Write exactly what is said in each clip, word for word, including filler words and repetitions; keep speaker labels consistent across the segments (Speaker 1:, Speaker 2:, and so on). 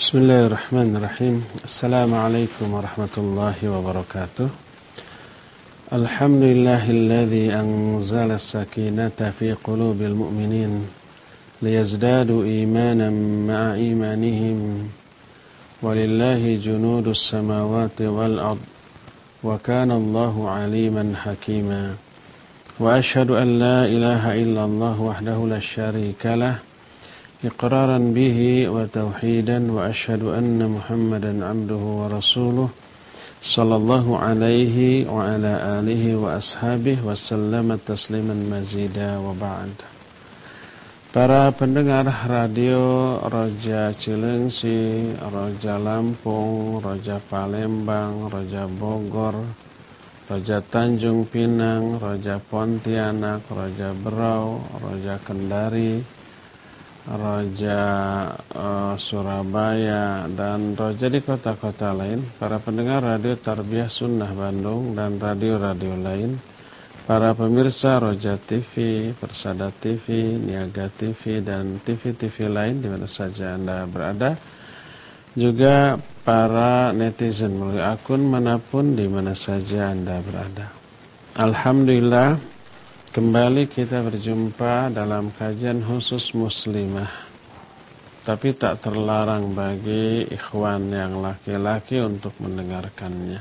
Speaker 1: Bismillahirrahmanirrahim. Assalamualaikum warahmatullahi wabarakatuh. Alhamdulillahilladzi anzala as-sakinata fi qulubil mu'minin liyazdadu imanan ma'a imanihim. Walillahi junudus samawati wal ard wa kana Allahu aliman hakima. Wa ashhadu an la ilaha illallah wahdahu la syarika lah إقرارا به وتوحيدا وأشهد أن محمدا عبده ورسوله صلى الله عليه وعلى آله وأصحابه وسلم تسليما مزيدا وبعد. Para pendengar radio Roja Cilengsi, Roja Lampung, Roja Palembang, Roja Bogor, Roja Tanjung Pinang, Roja Pontianak, Roja Berau, Roja Kendari, Roja uh, Surabaya, dan Roja di kota-kota lain, para pendengar radio Tarbiyah Sunnah Bandung dan radio-radio lain, para pemirsa Roja T V, Persada T V, Niaga T V, dan T V-T V lain di mana saja Anda berada, juga para netizen melalui akun manapun di mana saja Anda berada. Alhamdulillah, kembali kita berjumpa dalam kajian khusus muslimah. Tapi tak terlarang bagi ikhwan yang laki-laki untuk mendengarkannya.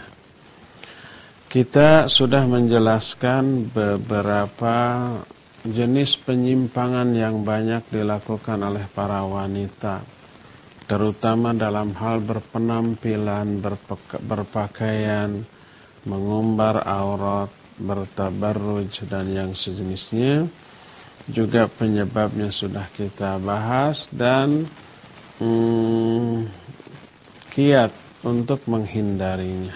Speaker 1: Kita sudah menjelaskan beberapa jenis penyimpangan yang banyak dilakukan oleh para wanita, terutama dalam hal berpenampilan, berpakaian, mengumbar aurat, bertabarruj dan yang sejenisnya. Juga penyebabnya sudah kita bahas dan hmm, kiat untuk menghindarinya.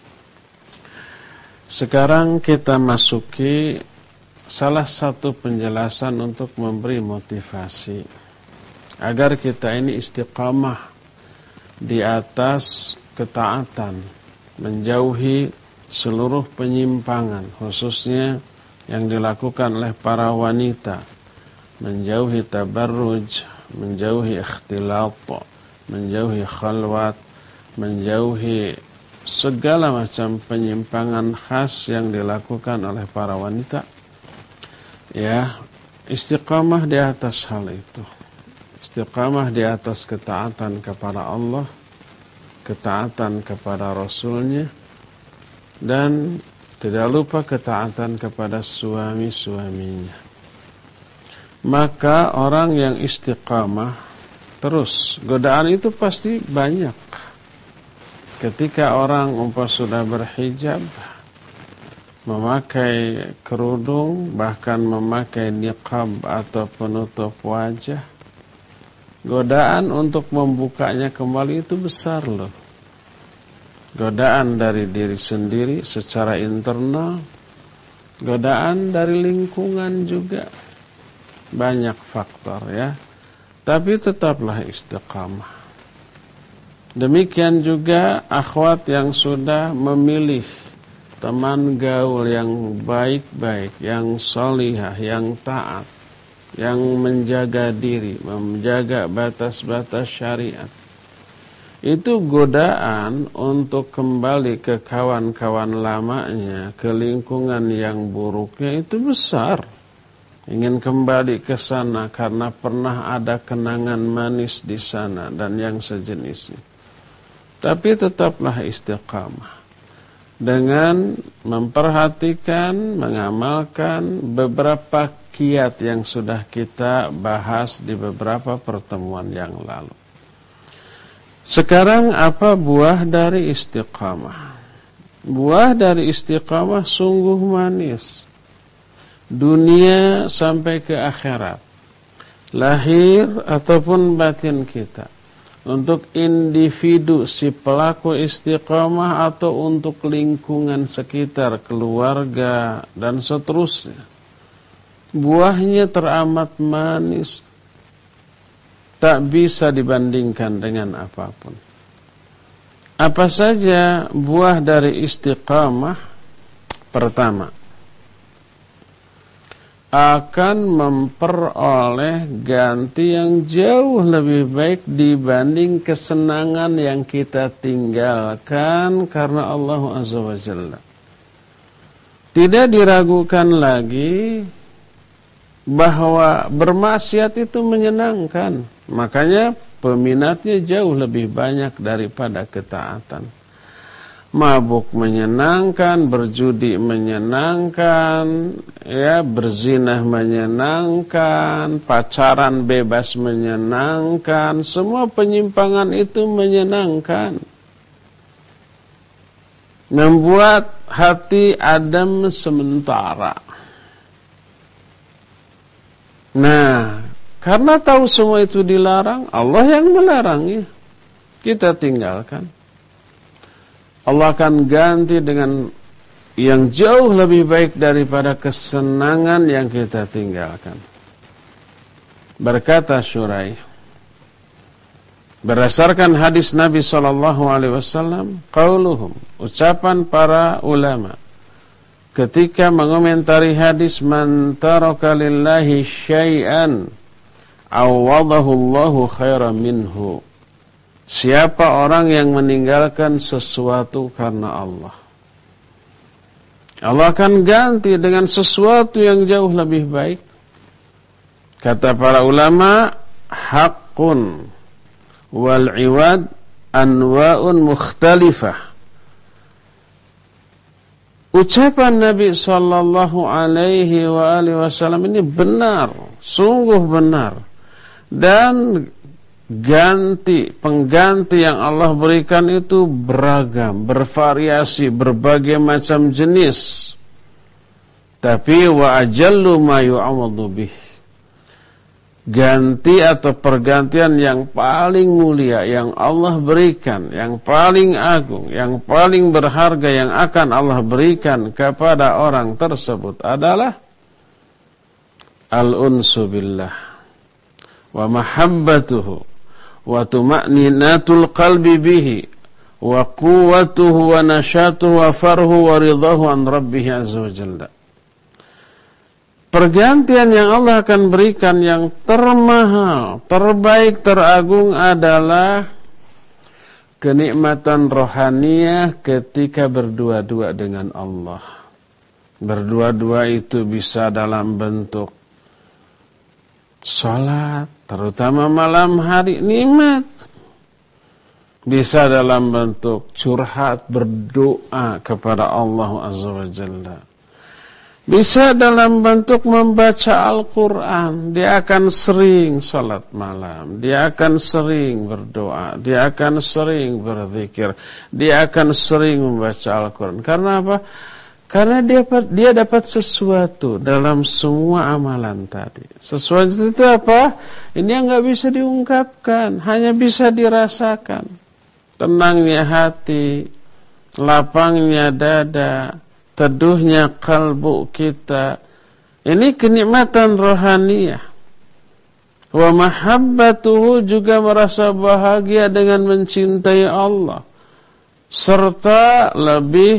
Speaker 1: Sekarang kita masuki salah satu penjelasan untuk memberi motivasi agar kita ini istiqamah di atas ketaatan, menjauhi seluruh penyimpangan, khususnya yang dilakukan oleh para wanita, menjauhi tabarruj, menjauhi ikhtilat, menjauhi khalwat, menjauhi segala macam penyimpangan khas yang dilakukan oleh para wanita. Ya, istiqamah di atas hal itu. Istiqamah di atas ketaatan kepada Allah, ketaatan kepada Rasulnya, dan tidak lupa ketaatan kepada suami-suaminya. Maka orang yang istiqamah terus, godaan itu pasti banyak. Ketika orang umpama sudah berhijab, memakai kerudung, bahkan memakai niqab atau penutup wajah, godaan untuk membukanya kembali itu besar loh. Godaan dari diri sendiri secara internal, godaan dari lingkungan juga, banyak faktor ya. Tapi tetaplah istiqamah. Demikian juga akhwat yang sudah memilih teman gaul yang baik-baik, yang salihah, yang taat, yang menjaga diri, menjaga batas-batas syariat. Itu godaan untuk kembali ke kawan-kawan lamanya, ke lingkungan yang buruknya itu besar. Ingin kembali ke sana karena pernah ada kenangan manis di sana dan yang sejenisnya. Tapi tetaplah istiqamah dengan memperhatikan, mengamalkan beberapa kiat yang sudah kita bahas di beberapa pertemuan yang lalu. Sekarang apa buah dari istiqamah? Buah dari istiqamah sungguh manis. Dunia sampai ke akhirat, lahir ataupun batin kita. Untuk individu si pelaku istiqamah atau untuk lingkungan sekitar, keluarga dan seterusnya. Buahnya teramat manis, tak bisa dibandingkan dengan apapun. Apa saja buah dari istiqamah? Pertama, akan memperoleh ganti yang jauh lebih baik dibanding kesenangan yang kita tinggalkan karena Allah Azza wa Jalla. Tidak diragukan lagi bahwa bermaksiat itu menyenangkan. Makanya peminatnya jauh lebih banyak daripada ketaatan. Mabuk menyenangkan, berjudi menyenangkan, ya, berzinah menyenangkan, pacaran bebas menyenangkan, semua penyimpangan itu menyenangkan. Membuat hati adem sementara. Nah, karena tahu semua itu dilarang, Allah yang melarangnya. Kita tinggalkan. Allah akan ganti dengan yang jauh lebih baik daripada kesenangan yang kita tinggalkan. Berkata Syurai, berdasarkan hadis Nabi sallallahu alaihi wasallam, qauluhum, ucapan para ulama ketika mengomentari hadis, man taraka lillahi syai'an awadahu Allahu khairan minhu. Siapa orang yang meninggalkan sesuatu karena Allah, Allah akan ganti dengan sesuatu yang jauh lebih baik. Kata para ulama, haqqun wal iwad anwa'un mukhtalifah. Ucapan Nabi sallallahu alaihi wa alihi wasallam ini benar, sungguh benar. Dan ganti, pengganti yang Allah berikan itu beragam, bervariasi, berbagai macam jenis. Tapi wa ajallu ma yu'awwadhu bih, ganti atau pergantian yang paling mulia yang Allah berikan, yang paling agung, yang paling berharga yang akan Allah berikan kepada orang tersebut adalah al-unsu billah wa mahabbatuhu wa tuma'ninatul qalbi bihi wa quwwatuhu wa nasyatuhu wa farhu wa ridahu an rabbih azza wa jalla. Pergantian yang Allah akan berikan yang termahal, terbaik, teragung adalah kenikmatan rohaniyah ketika berdua-dua dengan Allah. Berdua-dua itu bisa dalam bentuk salat, terutama malam hari, nikmat. Bisa dalam bentuk curhat, berdoa kepada Allah Azza wa Jalla. Bisa dalam bentuk membaca Al-Quran. Dia akan sering salat malam, dia akan sering berdoa, dia akan sering berzikir, dia akan sering membaca Al-Quran. Karena apa? Karena dia, dia dapat sesuatu dalam semua amalan tadi. Sesuatu itu apa? Ini yang gak bisa diungkapkan, hanya bisa dirasakan. Tenangnya hati, lapangnya dada, teduhnya kalbu kita. Ini kenikmatan rohaniyah. Wa mahabbatuhu, juga merasa bahagia dengan mencintai Allah, serta lebih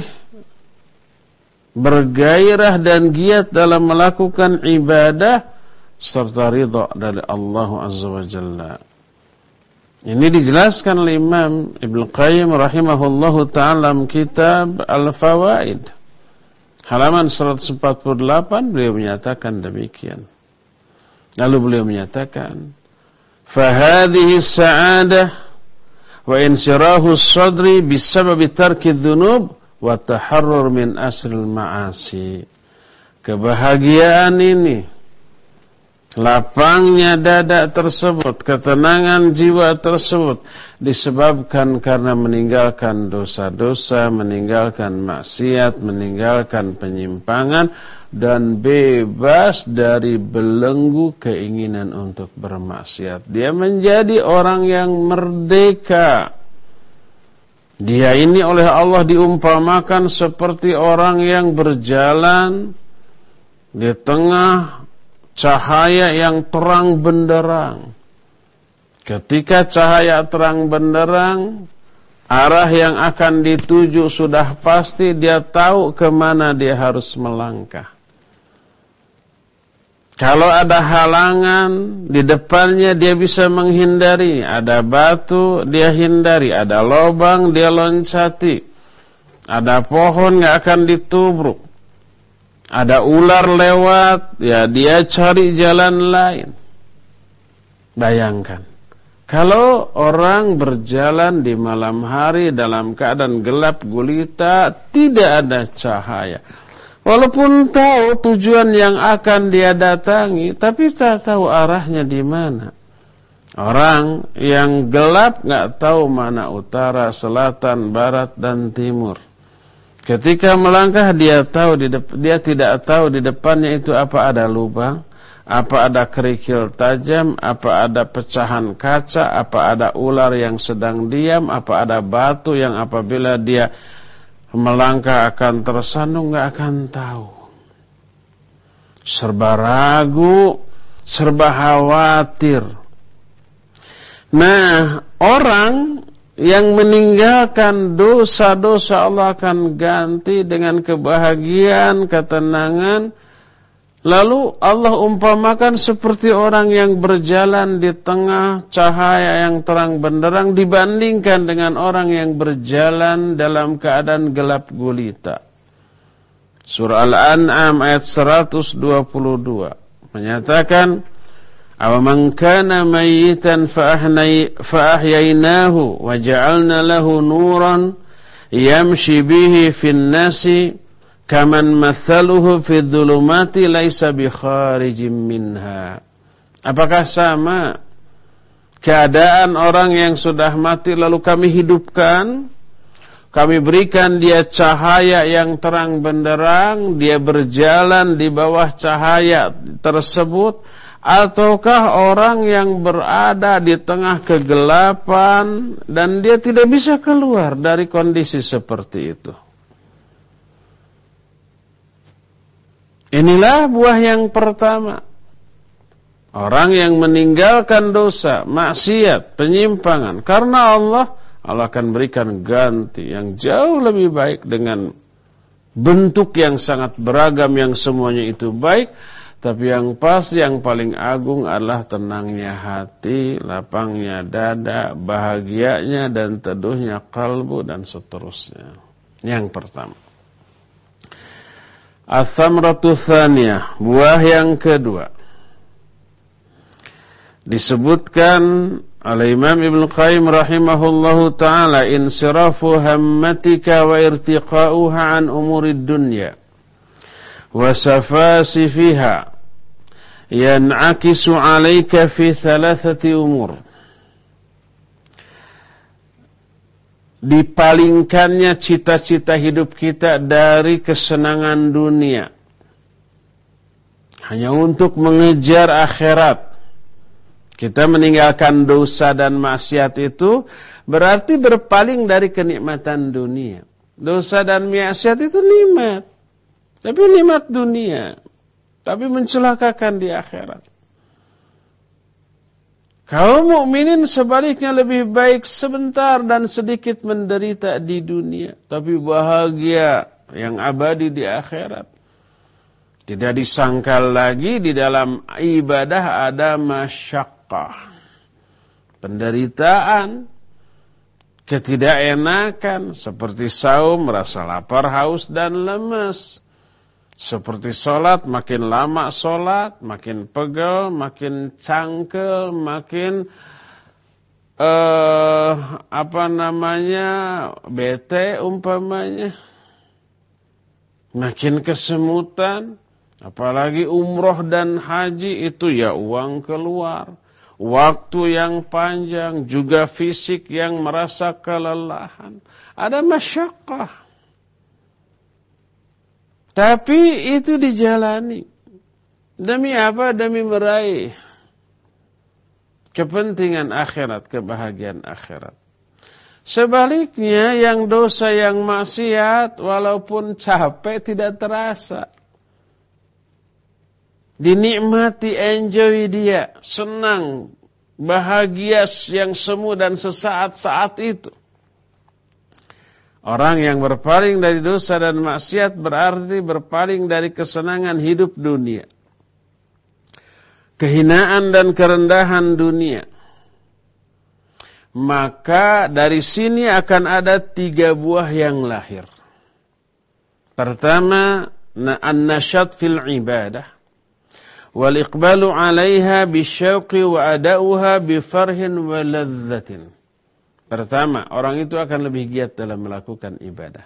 Speaker 1: bergairah dan giat dalam melakukan ibadah, serta ridha dari Allah Azza wa Jalla. Ini dijelaskan oleh Imam Ibnu Qayyim rahimahullahu ta'ala dalam kitab Al-Fawaid halaman seratus empat puluh delapan. Beliau menyatakan demikian. Lalu beliau menyatakan, fahadhihi sa'adah wa insyirahu sadri bisababi tarki dhunub wa taharrur min asril ma'asi. Kebahagiaan ini, lapangnya dada tersebut, ketenangan jiwa tersebut disebabkan karena meninggalkan dosa-dosa, meninggalkan maksiat, meninggalkan penyimpangan, dan bebas dari belenggu keinginan untuk bermaksiat. Dia menjadi orang yang merdeka. Dia ini oleh Allah diumpamakan seperti orang yang berjalan di tengah cahaya yang terang benderang. Ketika cahaya terang benderang, arah yang akan dituju sudah pasti, dia tahu kemana dia harus melangkah. Kalau ada halangan di depannya dia bisa menghindari, ada batu dia hindari, ada lubang dia loncati, ada pohon nggak akan ditubruk, ada ular lewat, ya dia cari jalan lain. Bayangkan, kalau orang berjalan di malam hari dalam keadaan gelap gulita, tidak ada cahaya. Walaupun tahu tujuan yang akan dia datangi, tapi tak tahu arahnya di mana. Orang yang gelap nggak tahu mana utara, selatan, barat, dan timur. Ketika melangkah dia tahu di dep- dia tidak tahu di depannya itu apa ada lubang, apa ada kerikil tajam, apa ada pecahan kaca, apa ada ular yang sedang diam, apa ada batu yang apabila dia melangkah akan tersandung, gak akan tahu. Serba ragu, serba khawatir. Nah, orang yang meninggalkan dosa-dosa Allah akan ganti dengan kebahagiaan, ketenangan. Lalu Allah umpamakan seperti orang yang berjalan di tengah cahaya yang terang benderang dibandingkan dengan orang yang berjalan dalam keadaan gelap gulita. Surah Al-An'am ayat seratus dua puluh dua menyatakan, "Awaman kana mayyitan fa'ahyainahu wa ja'alna lahu nuran yamshi bihi fin nasi kaman mathaluhu fi dhulumati laisa bi kharijim minha." Apakah sama keadaan orang yang sudah mati lalu kami hidupkan, kami berikan dia cahaya yang terang benderang, dia berjalan di bawah cahaya tersebut, ataukah orang yang berada di tengah kegelapan dan dia tidak bisa keluar dari kondisi seperti itu? Inilah buah yang pertama. Orang yang meninggalkan dosa, maksiat, penyimpangan karena Allah, Allah akan berikan ganti yang jauh lebih baik dengan bentuk yang sangat beragam yang semuanya itu baik. Tapi yang pasti yang paling agung adalah tenangnya hati, lapangnya dada, bahagianya dan teduhnya kalbu dan seterusnya. Yang pertama. As-samratu tsaniyah, buah yang kedua. Disebutkan oleh Imam Ibnu Qayyim rahimahullahu taala, insirafu hammatika wa irtiqa'uha an umurid dunya wa safasifiha yan'akisu 'alaika fi thalathati umur. Dipalingkannya cita-cita hidup kita dari kesenangan dunia hanya untuk mengejar akhirat. Kita meninggalkan dosa dan maksiat itu berarti berpaling dari kenikmatan dunia. Dosa dan maksiat itu nikmat, tapi nikmat dunia, tapi mencelakakan di akhirat. Kaum mukminin sebaliknya lebih baik sebentar dan sedikit menderita di dunia, tapi bahagia yang abadi di akhirat. Tidak disangkal lagi di dalam ibadah ada masyaqqah, penderitaan, ketidakenakan, seperti saum merasa lapar, haus dan lemas. Seperti sholat, makin lama sholat, makin pegel, makin cangkel, makin uh, apa namanya bete umpamanya, makin kesemutan. Apalagi umroh dan haji itu ya uang keluar, waktu yang panjang, juga fisik yang merasa kelelahan. Ada masyaqqah. Tapi itu dijalani. Demi apa? Demi meraih kepentingan akhirat, kebahagiaan akhirat. Sebaliknya yang dosa, yang maksiat, walaupun capek tidak terasa. Dinikmati, enjoy dia, senang, bahagia yang semu dan sesaat saat itu. Orang yang berpaling dari dosa dan maksiat berarti berpaling dari kesenangan hidup dunia. kehinaan dan kerendahan dunia, maka dari sini akan ada tiga buah yang lahir. Pertama, an-nasyat fil ibadah, wal iqbalu 'alaiha bisyauqi wa ada'uha bi farhin wa ladzatin. Pertama, orang itu akan lebih giat dalam melakukan ibadah.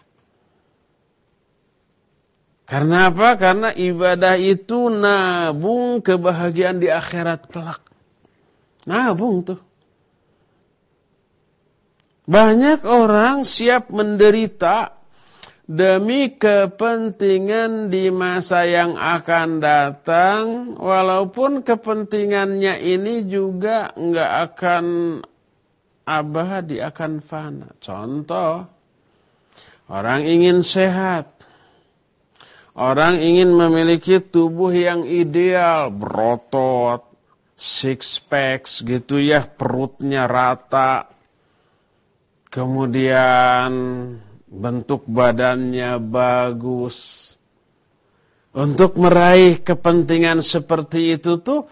Speaker 1: Karena apa? Karena ibadah itu nabung kebahagiaan di akhirat kelak. Nabung tuh. Banyak orang siap menderita demi kepentingan di masa yang akan datang, walaupun kepentingannya ini juga enggak akan abadi, akan fana. Contoh, orang ingin sehat, orang ingin memiliki tubuh yang ideal, berotot, six packs gitu ya, perutnya rata, kemudian bentuk badannya bagus. Untuk meraih kepentingan seperti itu tuh,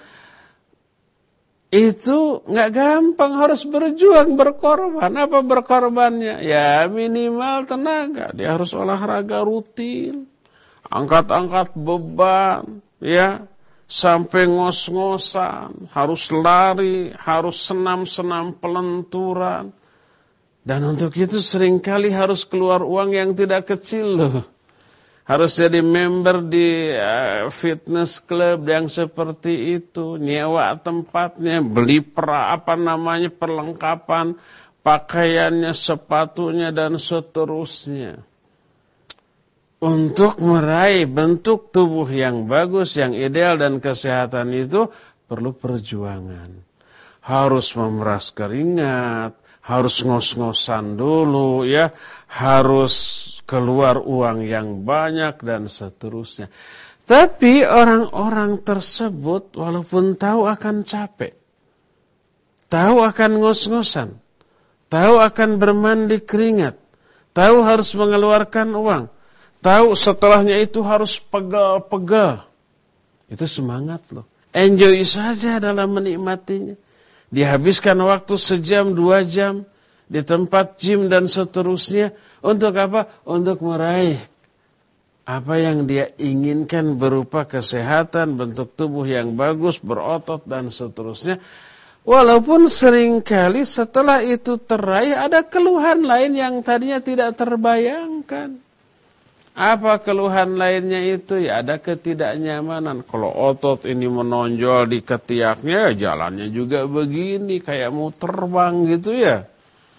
Speaker 1: itu nggak gampang, harus berjuang, berkorban. Apa berkorbannya? Ya minimal tenaga, dia harus olahraga rutin, angkat-angkat beban, ya, sampai ngos-ngosan, harus lari, harus senam-senam pelenturan. Dan untuk itu seringkali harus keluar uang yang tidak kecil loh. Harus jadi member di uh, fitness club yang seperti itu, nyewa tempatnya, beli pra, apa namanya perlengkapan, pakaiannya, sepatunya dan seterusnya. Untuk meraih bentuk tubuh yang bagus, yang ideal dan kesehatan itu perlu perjuangan. Harus memeras keringat, harus ngos-ngosan dulu ya, harus keluar uang yang banyak dan seterusnya. Tapi orang-orang tersebut walaupun tahu akan capek, tahu akan ngos-ngosan, tahu akan bermandi keringat, tahu harus mengeluarkan uang, tahu setelahnya itu harus pegal-pegal, itu semangat loh. Enjoy saja dalam menikmatinya. Dihabiskan waktu sejam, dua jam di tempat gym dan seterusnya. Untuk apa? Untuk meraih apa yang dia inginkan berupa kesehatan, bentuk tubuh yang bagus, berotot dan seterusnya. Walaupun seringkali setelah itu teraih ada keluhan lain yang tadinya tidak terbayangkan. Apa keluhan lainnya itu? Ya ada ketidaknyamanan. Kalau otot ini menonjol di ketiaknya, ya jalannya juga begini, kayak mau terbang gitu ya.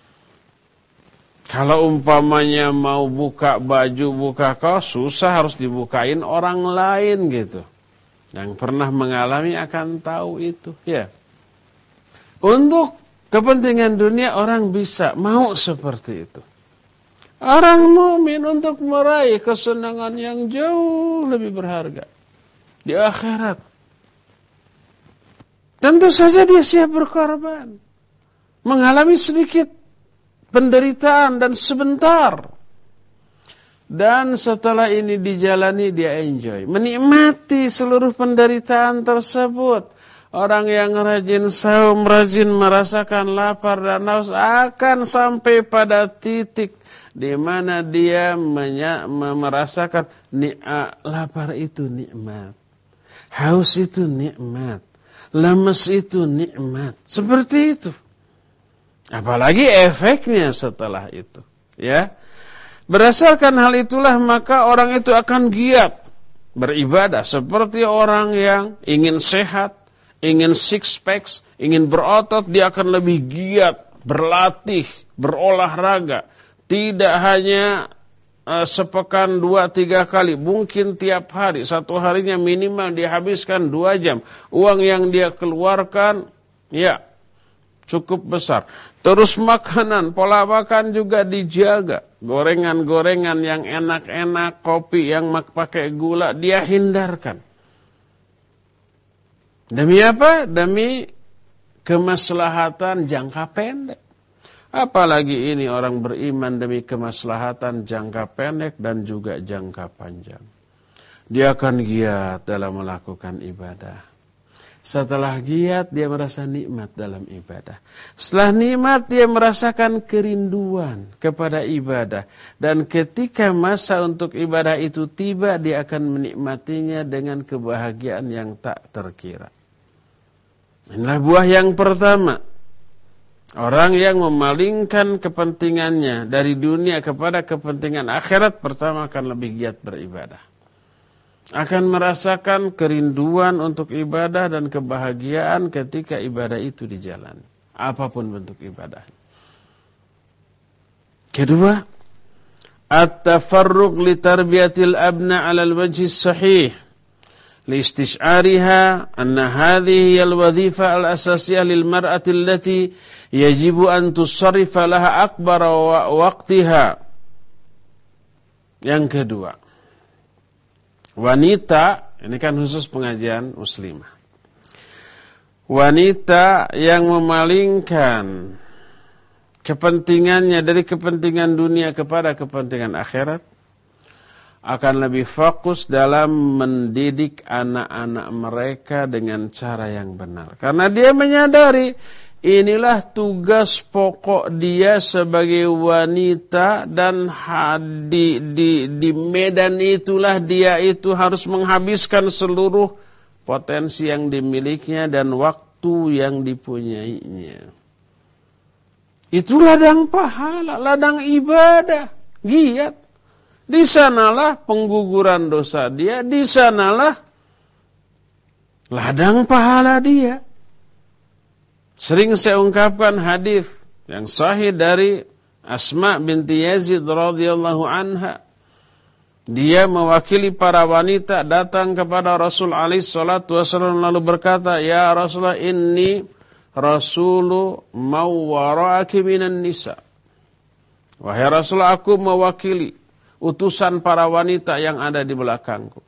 Speaker 1: Kalau umpamanya mau buka baju, buka kaos, susah, harus dibukain orang lain gitu. Yang pernah mengalami akan tahu itu ya. Untuk kepentingan dunia orang bisa mau seperti itu. Orang mukmin untuk meraih kesenangan yang jauh lebih berharga di akhirat, tentu saja dia siap berkorban, mengalami sedikit penderitaan dan sebentar, dan setelah ini dijalani dia enjoy, menikmati seluruh penderitaan tersebut. Orang yang rajin saum, rajin merasakan lapar dan haus akan sampai pada titik di mana dia menya, merasakan ni'mat, lapar itu nikmat, haus itu nikmat, lemes itu nikmat, seperti itu. Apalagi efeknya setelah itu, ya. Berdasarkan hal itulah maka orang itu akan giat beribadah seperti orang yang ingin sehat, ingin six packs, ingin berotot, dia akan lebih giat berlatih, berolahraga. Tidak hanya uh, sepekan dua tiga kali, mungkin tiap hari, satu harinya minimal dihabiskan dua jam. Uang yang dia keluarkan, ya cukup besar. Terus makanan, pola makan juga dijaga. Gorengan-gorengan yang enak-enak, kopi yang pakai gula, dia hindarkan. Demi apa? Demi kemaslahatan jangka pendek. Apalagi ini orang beriman demi kemaslahatan jangka pendek dan juga jangka panjang. Dia akan giat dalam melakukan ibadah. Setelah giat dia merasa nikmat dalam ibadah. Setelah nikmat dia merasakan kerinduan kepada ibadah. Dan ketika masa untuk ibadah itu tiba, dia akan menikmatinya dengan kebahagiaan yang tak terkira. Inilah buah yang pertama. Orang yang memalingkan kepentingannya dari dunia kepada kepentingan akhirat, pertama akan lebih giat beribadah. Akan merasakan kerinduan untuk ibadah dan kebahagiaan ketika ibadah itu dijalani. Apapun bentuk ibadah. Kedua, at-tafarruq li tarbiyatil abna 'ala al-wajhi as-sahih. Li istish'ariha anna hadhihi al-wadhifa al-asasiyah lil mar'ati allati yajibu an tusarrifa laha akbar waqtiha. Yang kedua, wanita, ini kan khusus pengajian muslimah. Wanita yang memalingkan kepentingannya dari kepentingan dunia kepada kepentingan akhirat akan lebih fokus dalam mendidik anak-anak mereka dengan cara yang benar. Karena dia menyadari inilah tugas pokok dia sebagai wanita, dan di, di, di medan itulah dia itu harus menghabiskan seluruh potensi yang dimilikinya dan waktu yang dipunyainya. Itu ladang pahala, ladang ibadah, giat. Di sanalah pengguguran dosa dia, di sanalah ladang pahala dia. Sering saya ungkapkan hadis yang sahih dari Asma binti Yazid radhiyallahu anha. Dia mewakili para wanita datang kepada Rasul alaihi salatu wasallam lalu berkata, "Ya Rasulullah, inni rasulu mawwara'aki minan nisa." Wahai Rasul, aku mewakili utusan para wanita yang ada di belakangku.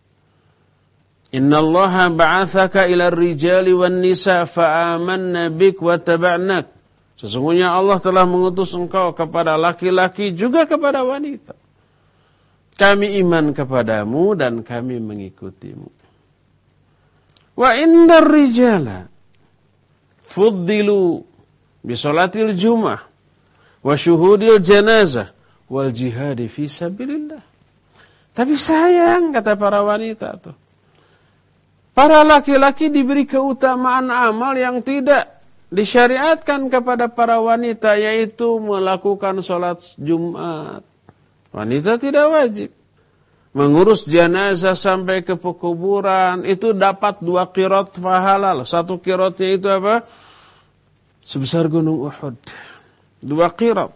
Speaker 1: Innallaha ba'athaka ila rijali wan nisa fa'amanna bik wa taba'nak. Sesungguhnya Allah telah mengutus engkau kepada laki-laki juga kepada wanita. Kami iman kepadamu dan kami mengikutimu. Wa indar rijala fuddilu bi sholatil jum'ah wa syuhudil janazah wal jihadi fi sabilillah. Tapi sayang, kata para wanita tuh, para laki-laki diberi keutamaan amal yang tidak disyariatkan kepada para wanita, yaitu melakukan sholat Jumat. Wanita tidak wajib. Mengurus jenazah sampai ke pekuburan, itu dapat dua qirat pahala. Satu qiratnya itu apa? Sebesar gunung Uhud. Dua qirat.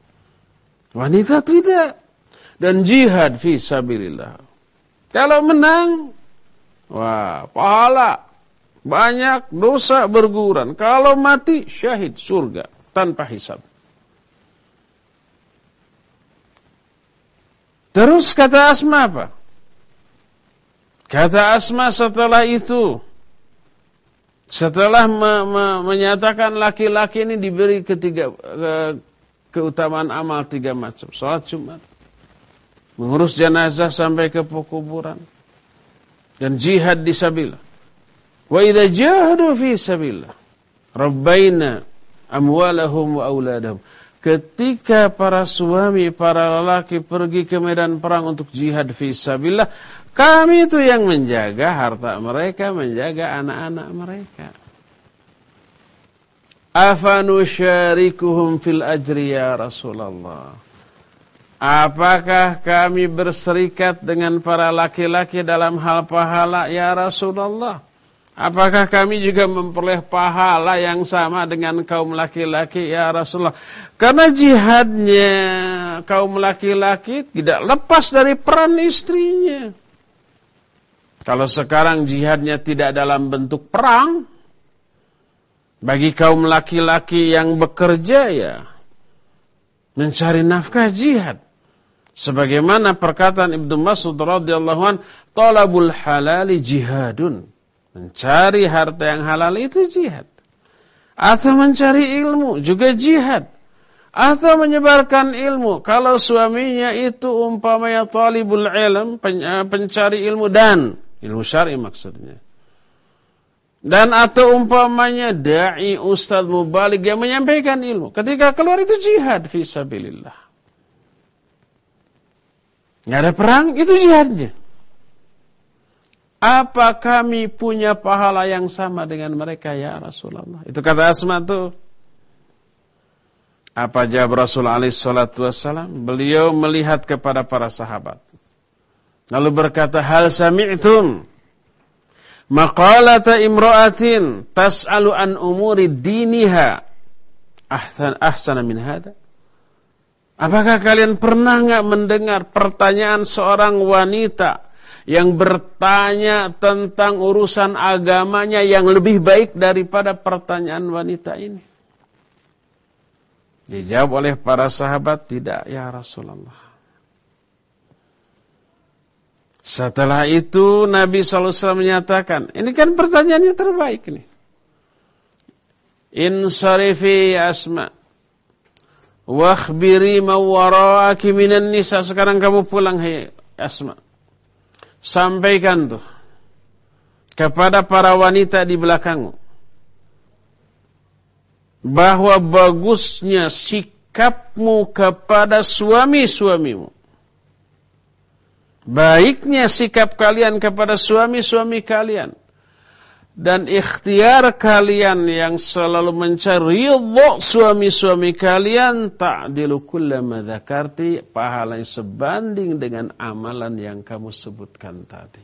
Speaker 1: Wanita tidak. Dan jihad fi sabilillah. Kalau menang, wah, pahala banyak, dosa berguguran. Kalau mati, syahid, surga tanpa hisab. Terus kata Asma apa? Kata Asma setelah itu, setelah me, me, menyatakan laki-laki ini diberi ketiga ke, keutamaan amal tiga macam. Salat Jumat, mengurus jenazah sampai ke pekuburan, dan jihad di sabilillah. Wa idza jahadu fi sabilillah rabbaina amwalahum wa auladahum. Ketika para suami, para lelaki pergi ke medan perang untuk jihad fi sabilillah, kami itu yang menjaga harta mereka, menjaga anak-anak mereka. Afanusyarikuhum fil ajri ya Rasulullah. Apakah kami berserikat dengan para laki-laki dalam hal pahala ya Rasulullah? Apakah kami juga memperoleh pahala yang sama dengan kaum laki-laki ya Rasulullah? Karena jihadnya kaum laki-laki tidak lepas dari peran istrinya. Kalau sekarang jihadnya tidak dalam bentuk perang, bagi kaum laki-laki yang bekerja ya mencari nafkah jihad. Sebagaimana perkataan Ibnu Mas'ud radhiyallahu an, talabul halali jihadun. Mencari harta yang halal itu jihad. Atau mencari ilmu juga jihad. Atau menyebarkan ilmu. Kalau suaminya itu umpamanya talibul ilm, pencari ilmu dan ilmu syar'i maksudnya. Dan atau umpamanya da'i ustaz mubaligh yang menyampaikan ilmu. Ketika keluar itu jihad fisabilillah. Nggak ada perang, itu jihadnya. Apa kami punya pahala yang sama dengan mereka ya Rasulullah? Itu kata Asma tuh. Apa jawab Rasul alaihi salatu wassalam? Beliau melihat kepada para sahabat. Lalu berkata, hal sami'tum maqalata imra'atin tas'alu an umuri diniha ahsan ahsana min hada? Apakah kalian pernah enggak mendengar pertanyaan seorang wanita yang bertanya tentang urusan agamanya yang lebih baik daripada pertanyaan wanita ini? Dijawab oleh para sahabat, tidak ya Rasulullah. Setelah itu Nabi shallallahu alaihi wasallam menyatakan, ini kan pertanyaannya terbaik nih. Insarifi Asma, wakhbiri mawara'aki minan nisa. Sekarang kamu pulang, hai Asma. Sampaikan tuh kepada para wanita di belakangmu bahwa bagusnya sikapmu kepada suami-suamimu. Baiknya sikap kalian kepada suami-suami kalian. Dan ikhtiar kalian yang selalu mencari ridha suami-suami kalian, ta'dilu kullama dzakarti, pahala yang sebanding dengan amalan yang kamu sebutkan tadi.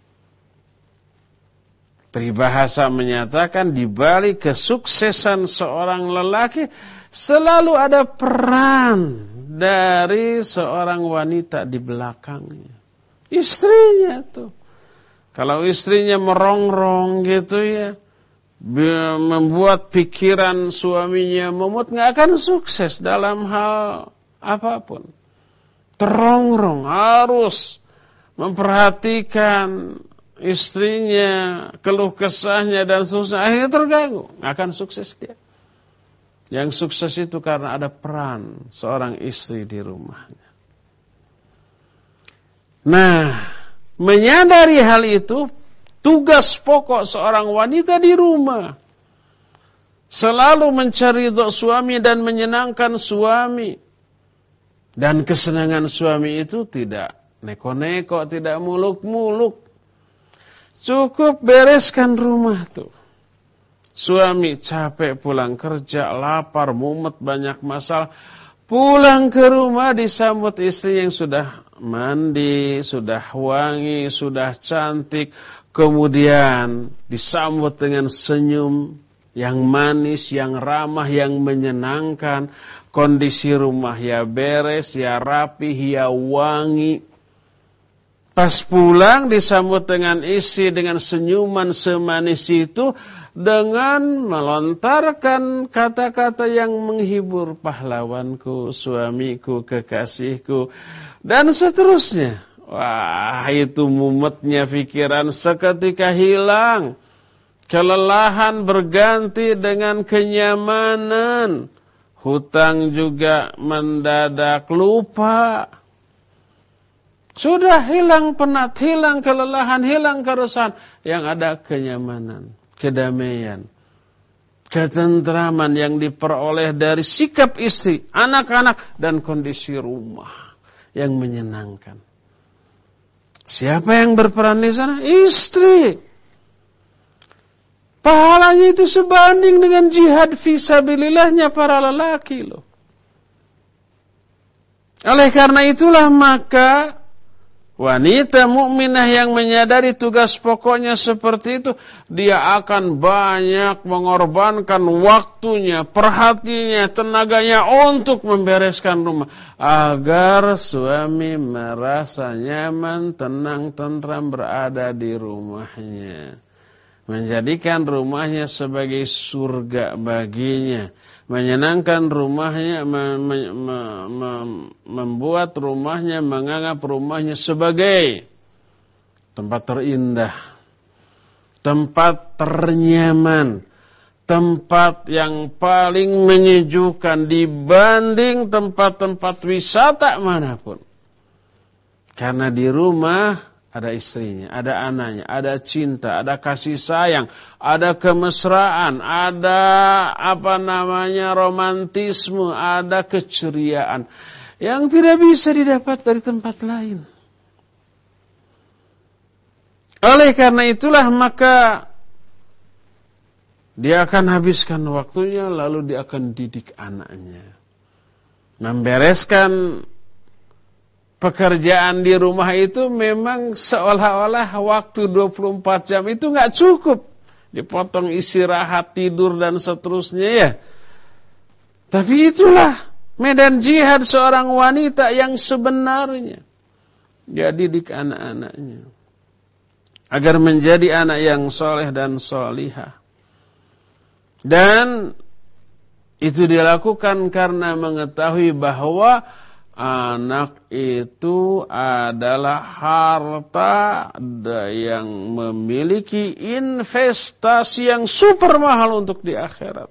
Speaker 1: Peribahasa menyatakan di balik kesuksesan seorang lelaki selalu ada peran dari seorang wanita di belakangnya. Istrinya tuh. Kalau istrinya merongrong gitu ya, membuat pikiran suaminya memut, nggak akan sukses dalam hal apapun. Terongrong, harus memperhatikan istrinya, keluh kesahnya dan susah, akhirnya terganggu, nggak akan sukses dia. Yang sukses itu karena ada peran seorang istri di rumahnya. Nah, menyadari hal itu, tugas pokok seorang wanita di rumah selalu mencari ridha suami dan menyenangkan suami. Dan kesenangan suami itu tidak neko-neko, tidak muluk-muluk. Cukup bereskan rumah tuh. Suami capek pulang kerja, lapar, mumet, banyak masalah. Pulang ke rumah disambut istri yang sudah mandi, sudah wangi, sudah cantik. Kemudian disambut dengan senyum yang manis, yang ramah, yang menyenangkan. Kondisi rumah ya beres, ya rapi, ya wangi. Pas pulang disambut dengan istri dengan senyuman semanis itu, dengan melontarkan kata-kata yang menghibur, pahlawanku, suamiku, kekasihku, dan seterusnya. Wah, itu mumetnya pikiran seketika hilang. Kelelahan berganti dengan kenyamanan. Hutang juga mendadak lupa. Sudah hilang penat, hilang kelelahan, hilang keresahan. Yang ada kenyamanan, kedamaian, ketentraman yang diperoleh dari sikap istri, anak-anak, dan kondisi rumah yang menyenangkan. Siapa yang berperan di sana? Istri. Pahalanya itu sebanding dengan jihad fisabilillahnya para lelaki loh. Oleh karena itulah maka wanita mukminah yang menyadari tugas pokoknya seperti itu, dia akan banyak mengorbankan waktunya, perhatiannya, tenaganya untuk membereskan rumah agar suami merasa nyaman, tenang, tentram berada di rumahnya. Menjadikan rumahnya sebagai surga baginya, menyenangkan rumahnya, mem, mem, mem, membuat rumahnya, menganggap rumahnya sebagai tempat terindah, tempat ternyaman, tempat yang paling menyejukkan dibanding tempat-tempat wisata manapun. Karena di rumah ada istrinya, ada anaknya, ada cinta, ada kasih sayang, ada kemesraan, ada apa namanya romantisme, ada keceriaan yang tidak bisa didapat dari tempat lain. Oleh karena itulah maka dia akan habiskan waktunya, lalu dia akan didik anaknya, membereskan pekerjaan di rumah itu memang seolah-olah waktu dua puluh empat jam itu nggak cukup. Dipotong istirahat, tidur, dan seterusnya ya. Tapi itulah medan jihad seorang wanita yang sebenarnya. Dia didik anak-anaknya agar menjadi anak yang soleh dan solihah. Dan itu dilakukan karena mengetahui bahwa anak itu adalah harta yang memiliki investasi yang super mahal untuk di akhirat.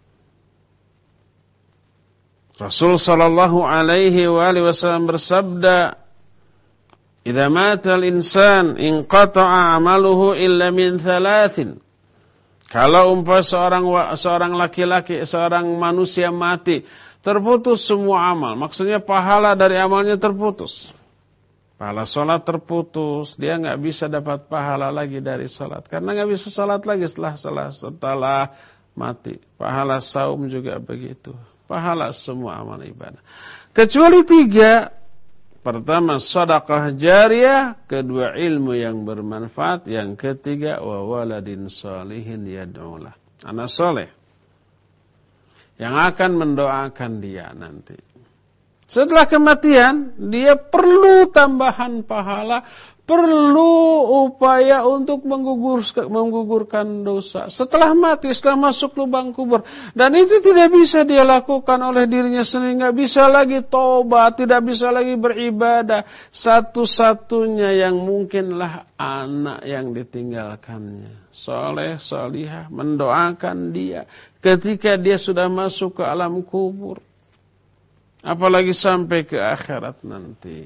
Speaker 1: Rasul sallallahu alaihi wasallam bersabda, "Idza mata al-insan inqata'a 'amaluhu illa min thalathin." Kalau umpama seorang seorang laki-laki, seorang manusia mati, terputus semua amal. Maksudnya pahala dari amalnya terputus. Pahala sholat terputus. Dia nggak bisa dapat pahala lagi dari sholat. Karena nggak bisa sholat lagi setelah, setelah, setelah mati. Pahala saum juga begitu. Pahala semua amal ibadah. Kecuali tiga. Pertama, sedekah jariyah. Kedua, ilmu yang bermanfaat. Yang ketiga, wa waladin sholihin yad'ulah. Anak soleh yang akan mendoakan dia nanti. Setelah kematian, dia perlu tambahan pahala, perlu upaya untuk menggugurkan dosa. Setelah mati, setelah masuk lubang kubur. Dan itu tidak bisa dia lakukan oleh dirinya sendiri. Tidak bisa lagi tobat, tidak bisa lagi beribadah. Satu-satunya yang mungkinlah anak yang ditinggalkannya. Soleh, solihah, mendoakan dia ketika dia sudah masuk ke alam kubur. Apalagi sampai ke akhirat nanti.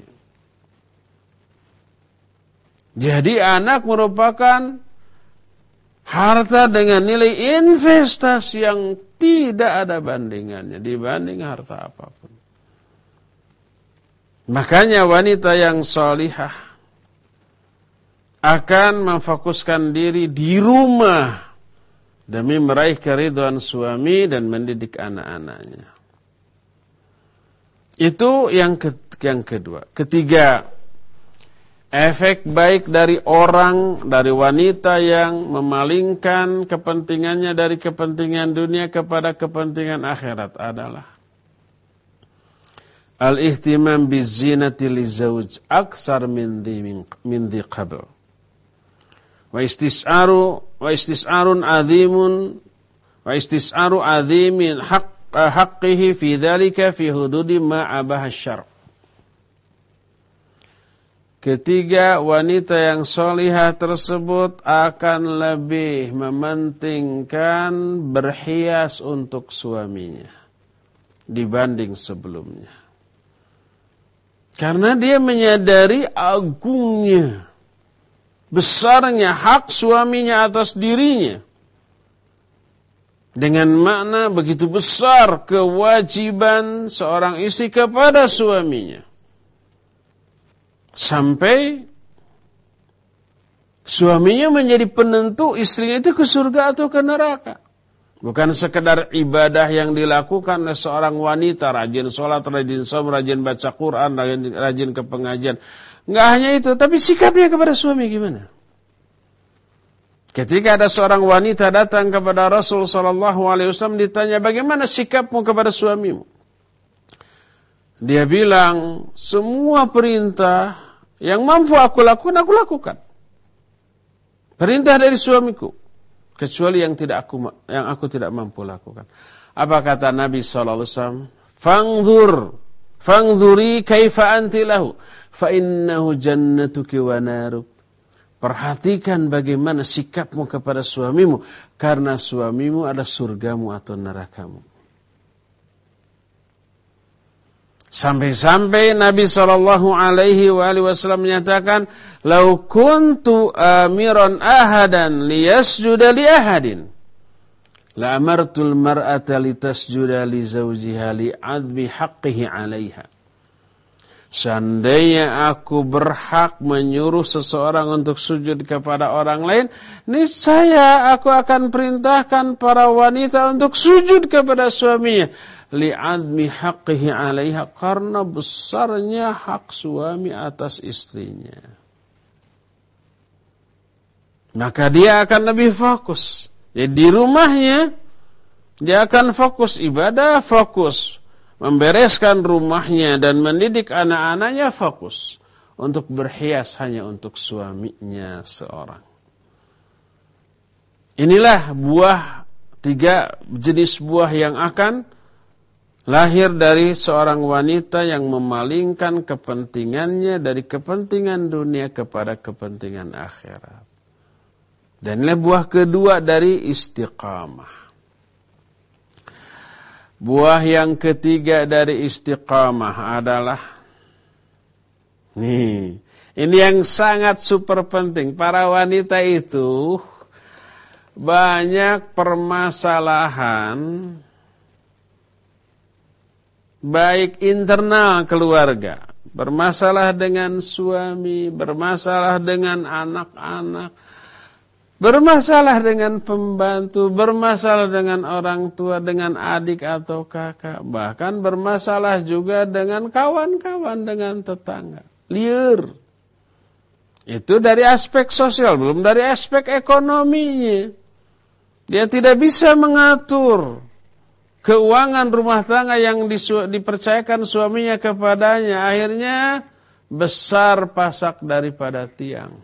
Speaker 1: Jadi anak merupakan harta dengan nilai investasi yang tidak ada bandingannya dibanding harta apapun. Makanya wanita yang solihah akan memfokuskan diri di rumah demi meraih keridhaan suami dan mendidik anak-anaknya. Itu yang ke, yang kedua. Ketiga, efek baik dari orang, dari wanita yang memalingkan kepentingannya dari kepentingan dunia kepada kepentingan akhirat adalah al-ihtimam bizinati lizawj aksar min di qabl. Wa istis'aru wa istis'arun azimun wa istis'aru azimin haqq haqqihi fi dzalika fi hududi ma abaha syar'. Ketiga, wanita yang solihah tersebut akan lebih mementingkan berhias untuk suaminya dibanding sebelumnya. Karena dia menyadari agungnya, besarnya hak suaminya atas dirinya. Dengan makna begitu besar kewajiban seorang istri kepada suaminya. Sampai suaminya menjadi penentu istrinya itu ke surga atau ke neraka. Bukan sekedar ibadah yang dilakukan oleh seorang wanita, rajin sholat, rajin saum, rajin baca Quran, rajin, rajin ke pengajian. Enggak hanya itu, tapi sikapnya kepada suami gimana? Ketika ada seorang wanita datang kepada Rasul sallallahu alaihi wasallam ditanya, bagaimana sikapmu kepada suamimu? Dia bilang, semua perintah yang mampu aku lakukan, aku lakukan. Perintah dari suamiku, kecuali yang tidak aku yang aku tidak mampu lakukan. Apa kata Nabi sallallahu alaihi wasallam? Fangzur, fangzuri kaifa anti lahu, fa innahu jannatuki wa naruk. Perhatikan bagaimana sikapmu kepada suamimu, karena suamimu adalah surgamu atau nerakamu. Sampai-sampai Nabi shallallahu alaihi wasallam menyatakan, "Lau kuntu amiran ahadan liyasjuda li ahadin, la amartul mar'ata litasjuda li zawjiha li'admi haqqihi 'alaiha." Seandainya aku berhak menyuruh seseorang untuk sujud kepada orang lain, niscaya aku akan perintahkan para wanita untuk sujud kepada suaminya. Li'admi haqqihi 'alaiha, karena besarnya hak suami atas istrinya. Maka dia akan lebih fokus. Jadi di rumahnya dia akan fokus ibadah, fokus membereskan rumahnya dan mendidik anak-anaknya, fokus untuk berhias hanya untuk suaminya seorang. Inilah buah, tiga jenis buah yang akan lahir dari seorang wanita yang memalingkan kepentingannya dari kepentingan dunia kepada kepentingan akhirat. Dan inilah buah kedua dari istiqamah. Buah yang ketiga dari istiqamah adalah, nih, ini yang sangat super penting. Para wanita itu banyak permasalahan, baik internal keluarga, bermasalah dengan suami, bermasalah dengan anak-anak, bermasalah dengan pembantu, bermasalah dengan orang tua, dengan adik atau kakak, bahkan bermasalah juga dengan kawan-kawan, dengan tetangga. Liar. Itu dari aspek sosial, belum dari aspek ekonominya. Dia tidak bisa mengatur keuangan rumah tangga yang dipercayakan suaminya kepadanya. Akhirnya besar pasak daripada tiang.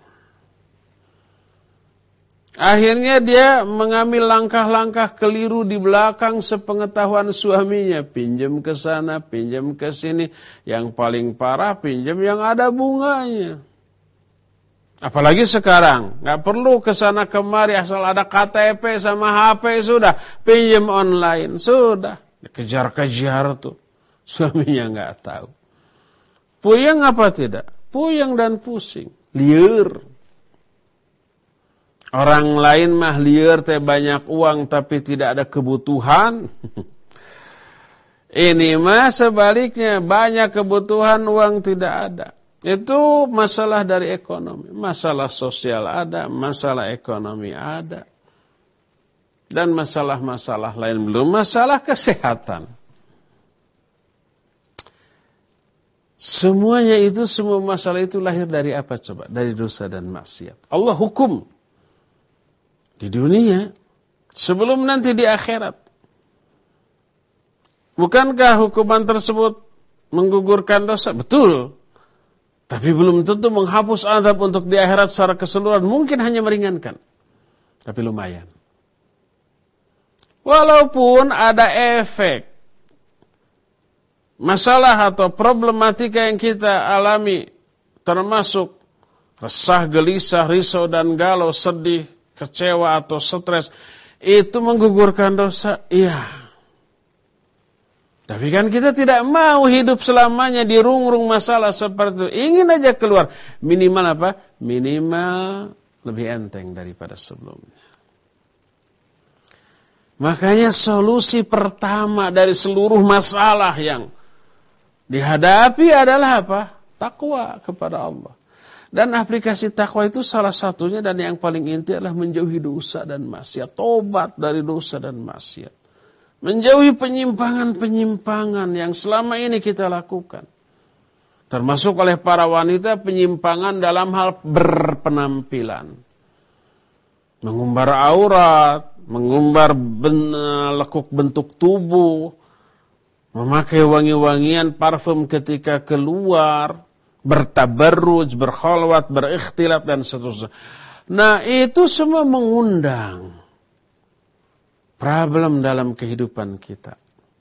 Speaker 1: Akhirnya dia mengambil langkah-langkah keliru di belakang sepengetahuan suaminya. Pinjam ke sana, pinjam ke sini. Yang paling parah, pinjam yang ada bunganya. Apalagi sekarang, nggak perlu ke sana kemari, asal ada K T P sama H P sudah, pinjam online sudah. Kejar-kejar tuh, suaminya nggak tahu. Puyeng apa tidak? Puyeng dan pusing, liar. Orang lain mah liar teh banyak uang tapi tidak ada kebutuhan. Ini mah sebaliknya, banyak kebutuhan, uang tidak ada. Itu masalah dari ekonomi. Masalah sosial ada, masalah ekonomi ada. Dan masalah-masalah lain belum, masalah kesehatan. Semuanya itu, semua masalah itu lahir dari apa coba? Dari dosa dan maksiat. Allah hukum di dunia sebelum nanti di akhirat. Bukankah hukuman tersebut menggugurkan dosa? Betul. Tapi belum tentu menghapus azab untuk di akhirat secara keseluruhan. Mungkin hanya meringankan. Tapi lumayan. Walaupun ada efek masalah atau problematika yang kita alami, termasuk resah, gelisah, risau dan galau, sedih, kecewa atau stres, itu menggugurkan dosa. Iya. Tapi kan kita tidak mau hidup selamanya di rung-rung masalah seperti itu. Ingin aja keluar. Minimal apa? Minimal lebih enteng daripada sebelumnya. Makanya solusi pertama dari seluruh masalah yang dihadapi adalah apa? Takwa kepada Allah. Dan aplikasi takwa itu salah satunya dan yang paling inti adalah menjauhi dosa dan maksiat. Tobat dari dosa dan maksiat. Menjauhi penyimpangan-penyimpangan yang selama ini kita lakukan. Termasuk oleh para wanita, penyimpangan dalam hal berpenampilan. Mengumbar aurat, mengumbar ben, lekuk bentuk tubuh, memakai wangi-wangian parfum ketika keluar, bertabarruj, berkholwat, berikhtilat dan seterusnya. Nah, itu semua mengundang problem dalam kehidupan kita.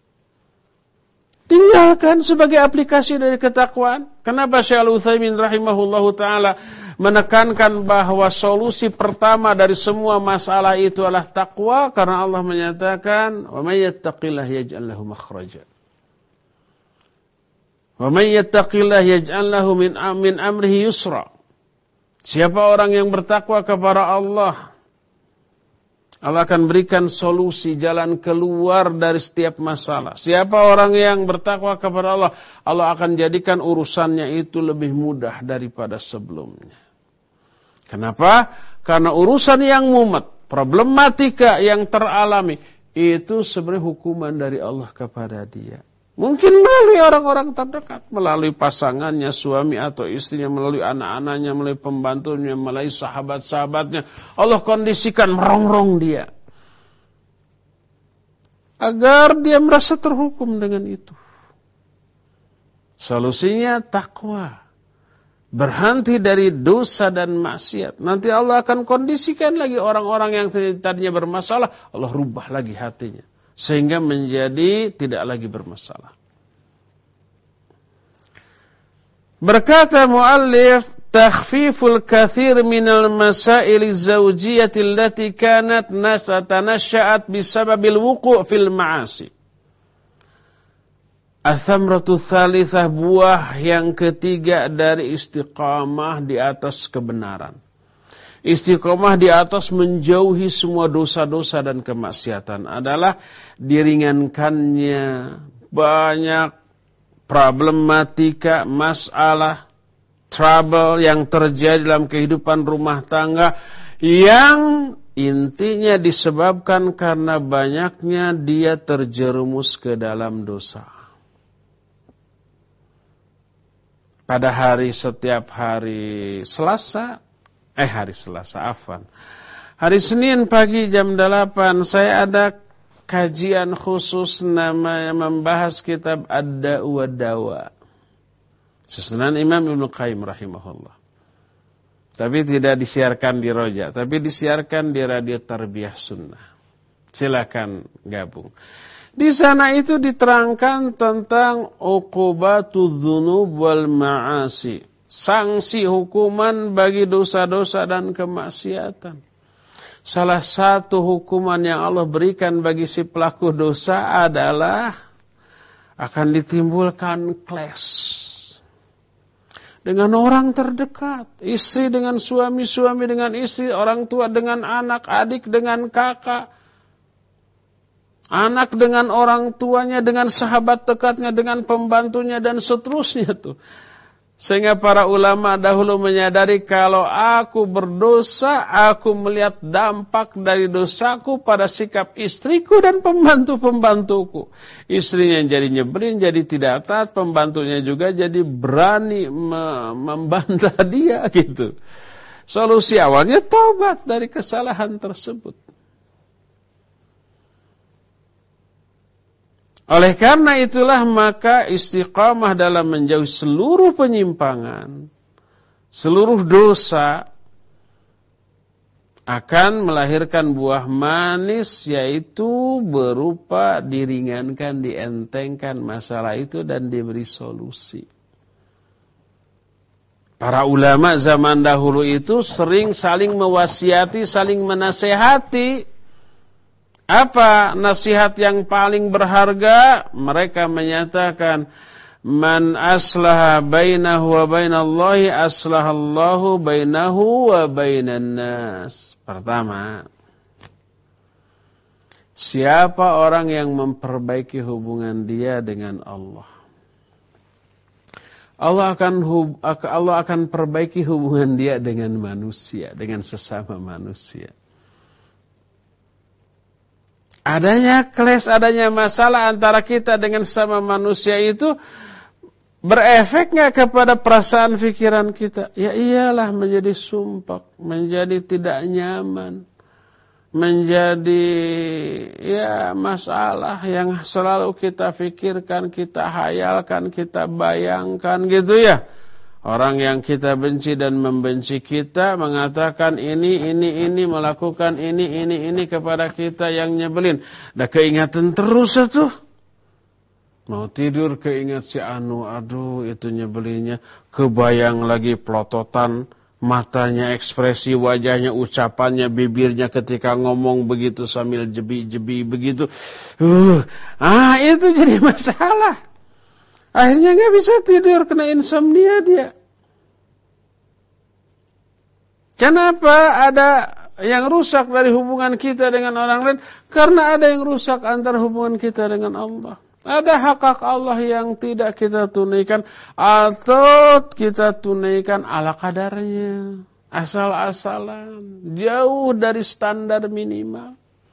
Speaker 1: Tinggalkan sebagai aplikasi dari ketakwaan. Kenapa Syekh Al-Utsaimin rahimahullahu ta'ala menekankan bahwa solusi pertama dari semua masalah itu adalah takwa? Karena Allah menyatakan, "Wa may yattaqillah yaj'al lahu makhraja." Wa may yattaqillah yaj'al lahu min min amrihi yusra. Siapa orang yang bertakwa kepada Allah, Allah akan berikan solusi, jalan keluar dari setiap masalah. Siapa orang yang bertakwa kepada Allah, Allah akan jadikan urusannya itu lebih mudah daripada sebelumnya. Kenapa? Karena urusan yang mumet, problematika yang teralami, itu sebenarnya hukuman dari Allah kepada dia. Mungkin melalui orang-orang terdekat, melalui pasangannya, suami atau istrinya, melalui anak-anaknya, melalui pembantunya, melalui sahabat-sahabatnya. Allah kondisikan merongrong dia. Agar dia merasa terhukum dengan itu. Solusinya takwa. Berhenti dari dosa dan maksiat. Nanti Allah akan kondisikan lagi orang-orang yang tadinya bermasalah, Allah rubah lagi hatinya. Sehingga menjadi tidak lagi bermasalah. Berkata muallif, takhfiful kathir minal masail az-zawjiyyati allati kanat natanasha'at bisababil wuqu' fil ma'asi. Athamratu thalithah, buah yang ketiga dari istiqamah di atas kebenaran. Istiqomah di atas menjauhi semua dosa-dosa dan kemaksiatan adalah diringankannya banyak problematika, masalah, trouble yang terjadi dalam kehidupan rumah tangga yang intinya disebabkan karena banyaknya dia terjerumus ke dalam dosa. Pada hari setiap hari Selasa, Eh hari Selasa, afwan. Hari Senin pagi jam delapan saya ada kajian khusus namanya membahas kitab Ad-Da'u wad-Dawa. Susunan Imam Ibnu Qayyim rahimahullah. Tapi tidak disiarkan di Roja, tapi disiarkan di Radio Tarbiyah Sunnah. Silakan gabung. Di sana itu diterangkan tentang uqubatul dzunub wal ma'asi. Sanksi hukuman bagi dosa-dosa dan kemaksiatan. Salah satu hukuman yang Allah berikan bagi si pelaku dosa adalah akan ditimbulkan clash dengan orang terdekat, istri dengan suami, suami dengan istri, orang tua dengan anak, adik dengan kakak, anak dengan orang tuanya, dengan sahabat dekatnya, dengan pembantunya dan seterusnya tuh. Sehingga para ulama dahulu menyadari kalau aku berdosa, aku melihat dampak dari dosaku pada sikap istriku dan pembantu-pembantuku. Istrinya jadi nyebelin, jadi tidak taat, pembantunya juga jadi berani membantah dia gitu. Solusi awalnya tobat dari kesalahan tersebut. Oleh karena itulah maka istiqamah dalam menjauhi seluruh penyimpangan, seluruh dosa akan melahirkan buah manis, yaitu berupa diringankan, dientengkan masalah itu dan diberi solusi. Para ulama zaman dahulu itu sering saling mewasiati, saling menasehati. Apa nasihat yang paling berharga? Mereka menyatakan, man aslaha bainahu wa bainallahi aslahallahu bainahu wa bainan nas. Pertama, siapa orang yang memperbaiki hubungan dia dengan Allah, Allah akan hub, Allah akan perbaiki hubungan dia dengan manusia, dengan sesama manusia. Adanya clash, adanya masalah antara kita dengan sama manusia itu berefek nggak kepada perasaan pikiran kita? Ya iyalah, menjadi sumpah, menjadi tidak nyaman, menjadi ya masalah yang selalu kita pikirkan, kita hayalkan, kita bayangkan gitu ya. Orang yang kita benci dan membenci kita mengatakan ini, ini, ini, melakukan ini, ini, ini kepada kita yang nyebelin. Dah keingatan terus itu. Mau tidur keingat si Anu, aduh itu nyebelinnya. Kebayang lagi pelototan matanya, ekspresi wajahnya, ucapannya, bibirnya ketika ngomong begitu sambil jebi-jebi begitu. Uh, ah itu jadi masalah. Akhirnya nggak bisa tidur, kena insomnia dia. Kenapa ada yang rusak dari hubungan kita dengan orang lain? Karena ada yang rusak antara hubungan kita dengan Allah. Ada hak-hak Allah yang tidak kita tunaikan atau kita tunaikan ala kadarnya, asal-asalan, jauh dari standar minimal.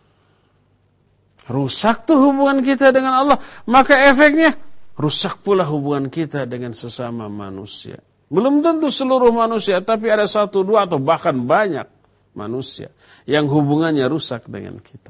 Speaker 1: Rusak tuh hubungan kita dengan Allah, maka efeknya rusak pula hubungan kita dengan sesama manusia. Belum tentu seluruh manusia, tapi ada satu, dua, atau bahkan banyak manusia yang hubungannya rusak dengan kita.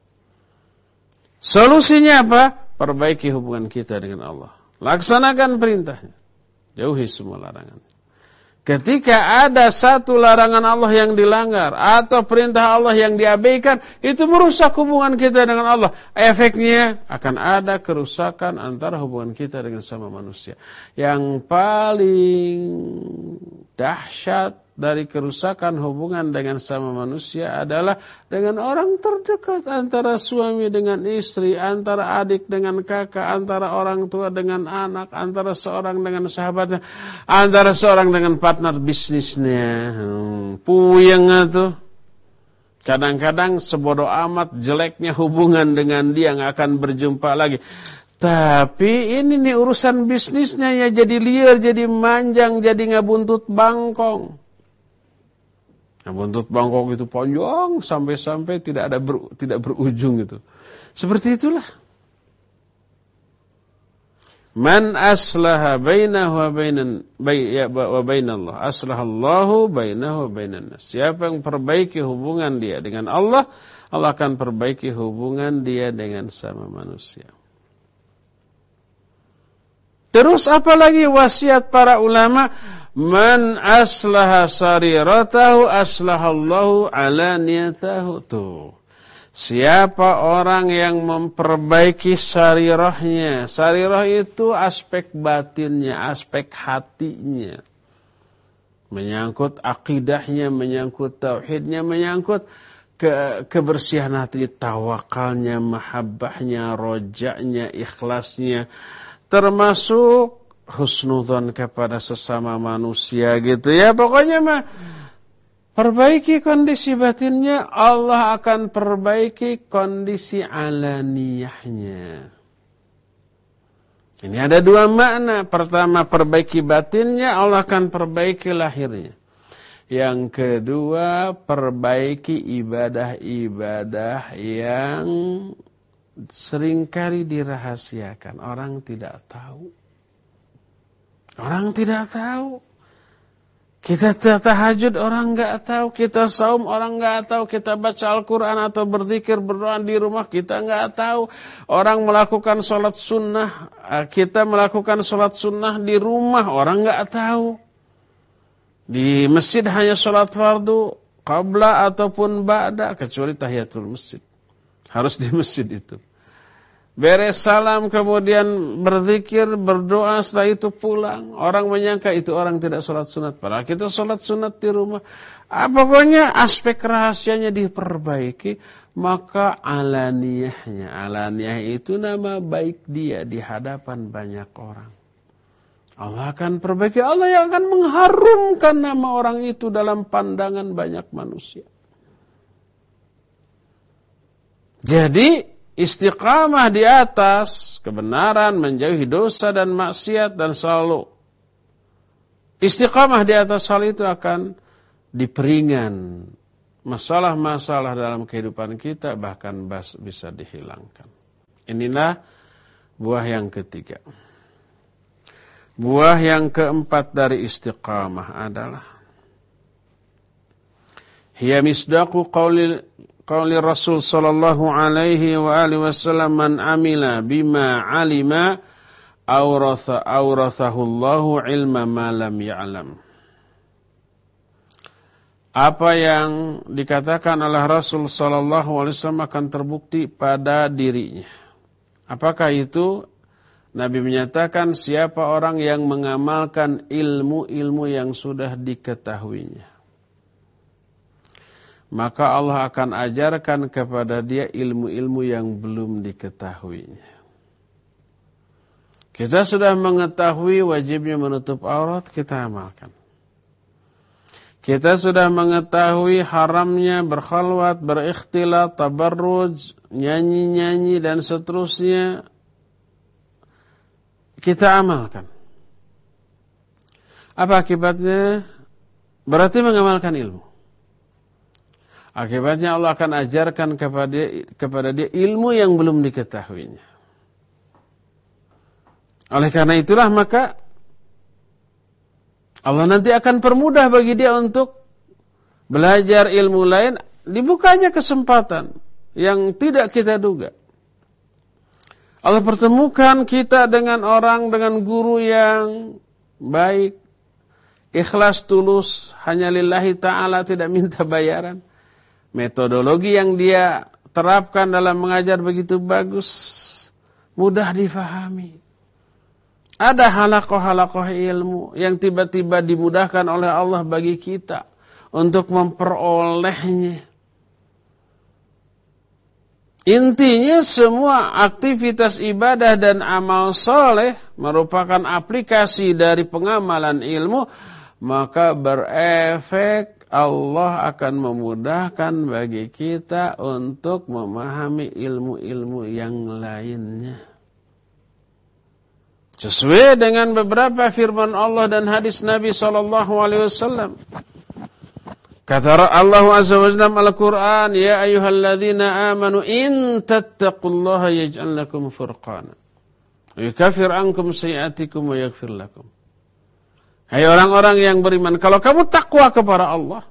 Speaker 1: Solusinya apa? Perbaiki hubungan kita dengan Allah. Laksanakan perintahnya. Jauhi semua larangan. Ketika ada satu larangan Allah yang dilanggar atau perintah Allah yang diabaikan, itu merusak hubungan kita dengan Allah. Efeknya akan ada kerusakan antara hubungan kita dengan sama manusia. Yang paling dahsyat dari kerusakan hubungan dengan sama manusia adalah dengan orang terdekat, antara suami dengan istri, antara adik dengan kakak, antara orang tua dengan anak, antara seorang dengan sahabatnya, antara seorang dengan partner bisnisnya. Hmm, puyeng itu. Kadang-kadang sebodoh amat jeleknya hubungan dengan dia, nggak akan berjumpa lagi. Tapi ini nih urusan bisnisnya ya jadi liar, jadi manjang, jadi ngabuntut bangkong. Ngabuntut bangkong itu panjang sampai-sampai tidak ada ber, tidak berujung itu. Seperti itulah. Man aslaha bainahu wa bainan wa bainallah, aslahallahu bainahu wa bainan nas. Siapa yang perbaiki hubungan dia dengan Allah, Allah akan perbaiki hubungan dia dengan sama manusia. Terus apalagi wasiat para ulama? Man aslaha sariratahu aslahallahu alaniyatahu. Tuh. Siapa orang yang memperbaiki sarirahnya. Sarirah itu aspek batinnya, aspek hatinya. Menyangkut akidahnya, menyangkut tauhidnya, menyangkut ke kebersihan hati, tawakalnya, mahabbahnya, rojaknya, ikhlasnya. Termasuk husnudzon kepada sesama manusia gitu ya. Pokoknya mah perbaiki kondisi batinnya, Allah akan perbaiki kondisi alaniyahnya. Ini ada dua makna. Pertama, perbaiki batinnya, Allah akan perbaiki lahirnya. Yang kedua, perbaiki ibadah-ibadah yang seringkali dirahasiakan. Orang tidak tahu. Orang tidak tahu. Kita tahajud, orang enggak tahu. Kita saum, orang enggak tahu. Kita baca Al-Quran atau berzikir, berdoa di rumah, kita enggak tahu. Orang melakukan sholat sunnah, kita melakukan sholat sunnah di rumah, orang enggak tahu. Di masjid hanya sholat fardu, qabla ataupun ba'da, kecuali tahiyatul masjid. Harus di masjid itu. Beres salam kemudian berzikir, berdoa, setelah itu pulang. Orang menyangka itu orang tidak sholat sunat. Padahal kita sholat sunat di rumah. Ah, pokoknya aspek rahasianya diperbaiki. Maka alaniyahnya. Alaniyah itu nama baik dia di hadapan banyak orang. Allah akan perbaiki. Allah yang akan mengharumkan nama orang itu dalam pandangan banyak manusia. Jadi istiqamah di atas kebenaran, menjauhi dosa dan maksiat, dan selalu istiqamah di atas hal itu akan diperingan masalah-masalah dalam kehidupan kita, bahkan bisa dihilangkan. Inilah buah yang ketiga. Buah yang keempat dari istiqamah adalah hiya misdaqu qawli Qauli Rasul sallallahu alaihi wa alihi wasallam, man amila bima alima awratha awrathahu Allahu ilma ma lam ya'lam. Apa yang dikatakan oleh Rasul sallallahu alaihi wasallam akan terbukti pada dirinya. Apakah itu? Nabi menyatakan siapa orang yang mengamalkan ilmu-ilmu yang sudah diketahuinya, maka Allah akan ajarkan kepada dia ilmu-ilmu yang belum diketahuinya. Kita sudah mengetahui wajibnya menutup aurat, kita amalkan. Kita sudah mengetahui haramnya berkhalwat, berikhtilat, tabarruj, nyanyi-nyanyi dan seterusnya. Kita amalkan. Apa akibatnya? Berarti mengamalkan ilmu. Akibatnya Allah akan ajarkan kepada dia, kepada dia ilmu yang belum diketahuinya. Oleh karena itulah maka Allah nanti akan permudah bagi dia untuk belajar ilmu lain, dibukanya kesempatan yang tidak kita duga. Allah pertemukan kita dengan orang, dengan guru yang baik, ikhlas tulus, hanya lillahi ta'ala, tidak minta bayaran. Metodologi yang dia terapkan dalam mengajar begitu bagus, mudah difahami. Ada halakoh-halakoh ilmu yang tiba-tiba dimudahkan oleh Allah bagi kita untuk memperolehnya. Intinya semua aktivitas ibadah dan amal soleh merupakan aplikasi dari pengamalan ilmu, maka berefek Allah akan memudahkan bagi kita untuk memahami ilmu-ilmu yang lainnya. Sesuai dengan beberapa firman Allah dan hadis Nabi sallallahu alaihi wasallam. Kata Allah Azza wa Jalla dalam Al-Qur'an, "Ya ayyuhalladzina amanu in tattaqullaha yaj'al lakum furqana wa yukaffir 'ankum sayi'atikum wa yaghfir lakum." Hai orang-orang yang beriman, kalau kamu takwa kepada Allah,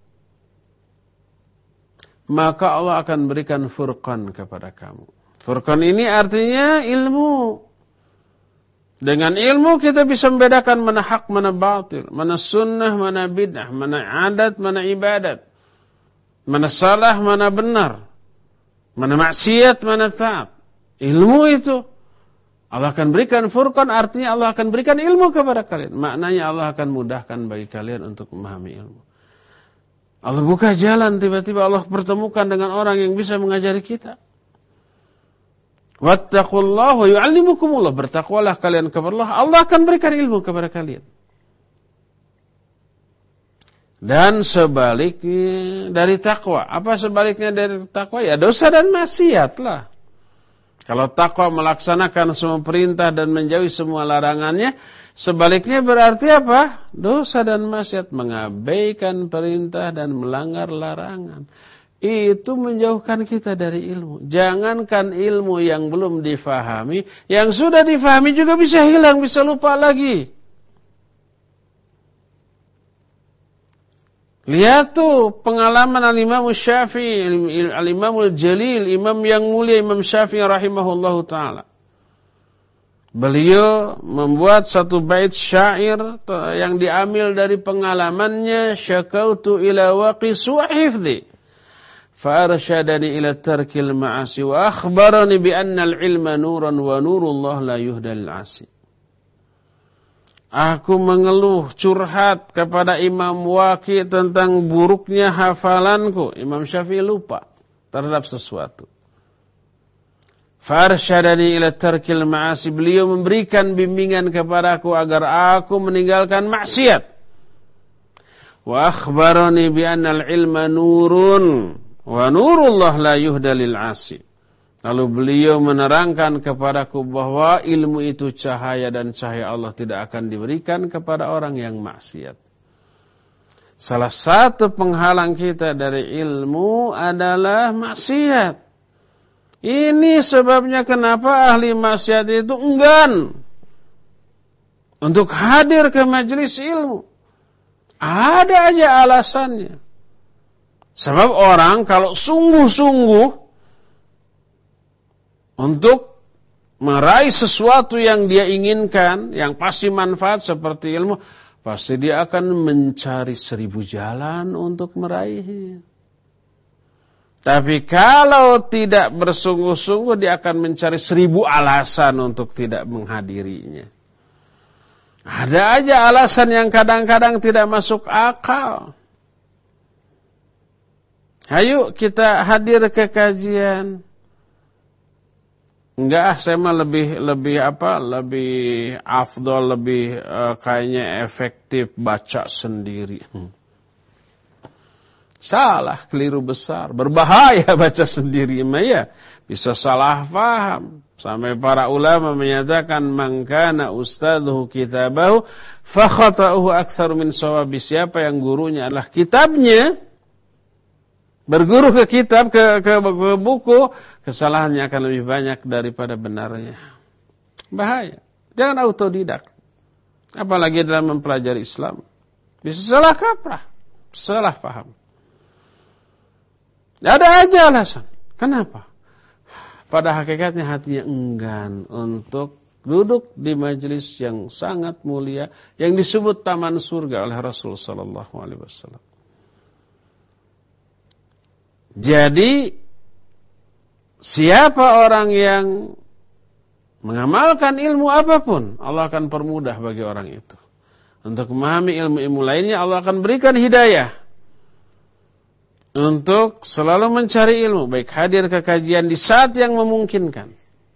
Speaker 1: maka Allah akan berikan furqan kepada kamu. Furqan ini artinya ilmu. Dengan ilmu kita bisa membedakan mana hak, mana batil, mana sunnah, mana bid'ah, mana adat, mana ibadat, mana salah, mana benar, mana maksiat, mana taat. Ilmu itu Allah akan berikan furqan, artinya Allah akan berikan ilmu kepada kalian. Maknanya Allah akan mudahkan bagi kalian untuk memahami ilmu. Allah buka jalan, tiba-tiba Allah pertemukan dengan orang yang bisa mengajari kita. Wattaqullaha wa yu'allimukumullah. Bertakwalah kalian kepada Allah, Allah akan berikan ilmu kepada kalian. Dan sebaliknya dari takwa. Apa sebaliknya dari takwa? Ya dosa dan maksiat lah. Kalau takwa melaksanakan semua perintah dan menjauhi semua larangannya, sebaliknya berarti apa? Dosa dan maksiat, mengabaikan perintah dan melanggar larangan. Itu menjauhkan kita dari ilmu. Jangankan ilmu yang belum difahami, yang sudah difahami juga bisa hilang, bisa lupa lagi. Lihat tuh pengalaman Al-Imam Syafi'i, Al-Imam Al-Jalil, imam yang mulia Imam Syafi'i rahimahullahu ta'ala. Beliau membuat satu bait syair yang diambil dari pengalamannya, syakautu ila waqi su'hifdhi فأرشدني إلى ترك المعاصي وأخبرني بأن العلم نورا ونور الله لا يهدى للعاصي. Aku mengeluh, curhat kepada Imam Waqi tentang buruknya hafalanku. Imam Syafi'i lupa terhadap sesuatu. Farshadani ila tarkil ma'asi. Beliau memberikan bimbingan kepadaku agar aku meninggalkan maksiat. Wa akhbarani bi anna al-ilma nurun wa nurullah la yuhda lil 'asi. Lalu beliau menerangkan kepadaku bahwa ilmu itu cahaya dan cahaya Allah tidak akan diberikan kepada orang yang maksiat. Salah satu penghalang kita dari ilmu adalah maksiat. Ini sebabnya kenapa ahli maksiat itu enggan untuk hadir ke majelis ilmu. Ada aja alasannya. Sebab orang kalau sungguh-sungguh untuk meraih sesuatu yang dia inginkan, yang pasti manfaat seperti ilmu, pasti dia akan mencari seribu jalan untuk meraihnya. Tapi kalau tidak bersungguh-sungguh, dia akan mencari seribu alasan untuk tidak menghadirinya. Ada aja alasan yang kadang-kadang tidak masuk akal. Ayo kita hadir ke kajian. Enggak, ah, saya mah lebih lebih apa? Lebih afdol, lebih uh, kayaknya efektif baca sendiri. Hmm. Salah, keliru besar, berbahaya baca sendiri mah ya. Bisa salah paham. Sampai para ulama menyatakan man kana ustadzuhu kitabahu fa khata'uhu aktsaru min shawabi. Siapa yang gurunya adalah kitabnya, berguru ke kitab, ke, ke, ke buku, kesalahannya akan lebih banyak daripada benarnya. Bahaya. Jangan autodidak. Apalagi dalam mempelajari Islam. Bisa salah kaprah, salah paham. Ada aja alasan. Kenapa? Pada hakikatnya hatinya enggan untuk duduk di majelis yang sangat mulia, yang disebut taman surga oleh Rasul sallallahu alaihi wasallam. Jadi, siapa orang yang mengamalkan ilmu apapun, Allah akan permudah bagi orang itu. Untuk memahami ilmu-ilmu lainnya, Allah akan berikan hidayah. Untuk selalu mencari ilmu, baik hadir ke kajian di saat yang memungkinkan,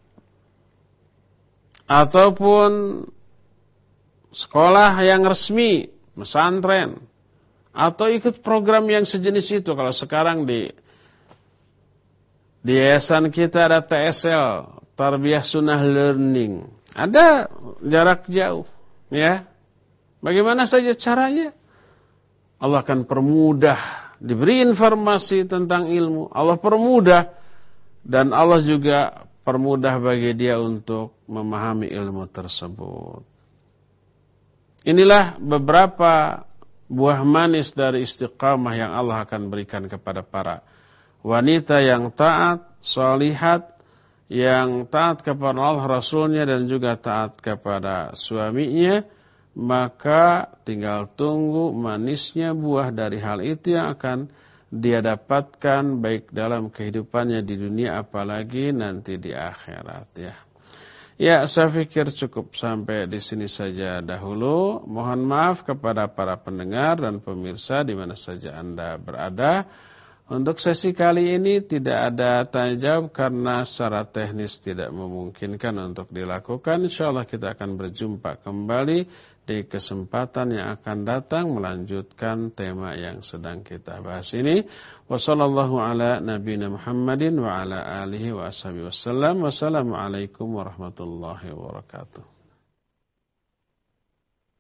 Speaker 1: ataupun sekolah yang resmi, pesantren, atau ikut program yang sejenis itu. Kalau sekarang di di yayasan kita ada T S L, Tarbiyah Sunnah Learning, ada jarak jauh, ya. Bagaimana saja caranya, Allah akan permudah. Diberi informasi tentang ilmu, Allah permudah, dan Allah juga permudah bagi dia untuk memahami ilmu tersebut. Inilah beberapa buah manis dari istiqamah yang Allah akan berikan kepada para wanita yang taat, sholihat, yang taat kepada Allah Rasulnya dan juga taat kepada suaminya. Maka tinggal tunggu manisnya buah dari hal itu yang akan dia dapatkan baik dalam kehidupannya di dunia apalagi nanti di akhirat, ya. Ya, saya pikir cukup sampai di sini saja dahulu. Mohon maaf kepada para pendengar dan pemirsa di mana saja Anda berada. Untuk sesi kali ini tidak ada tanya jawab karena secara teknis tidak memungkinkan untuk dilakukan. Insyaallah kita akan berjumpa kembali di kesempatan yang akan datang melanjutkan tema yang sedang kita bahas ini. Wassallallahu ala nabiyina Muhammadin wa ala alihi wa ashabihi wasallam. Wassalamualaikum warahmatullahi wabarakatuh.